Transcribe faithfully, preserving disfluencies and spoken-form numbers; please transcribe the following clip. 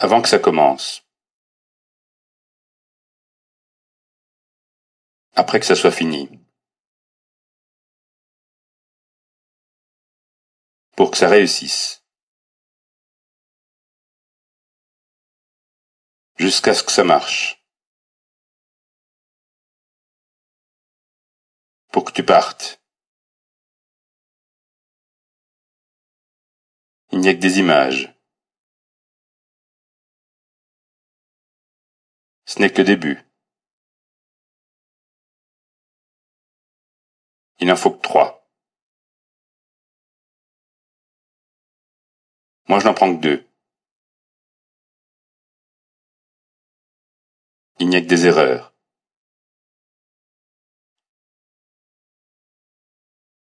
Avant que ça commence. Après que ça soit fini. Pour que ça réussisse. Jusqu'à ce que ça marche. Pour que tu partes. Il n'y a que des images. Ce n'est que le début. Il n'en faut que trois. Moi je n'en prends que deux. Il n'y a que des erreurs.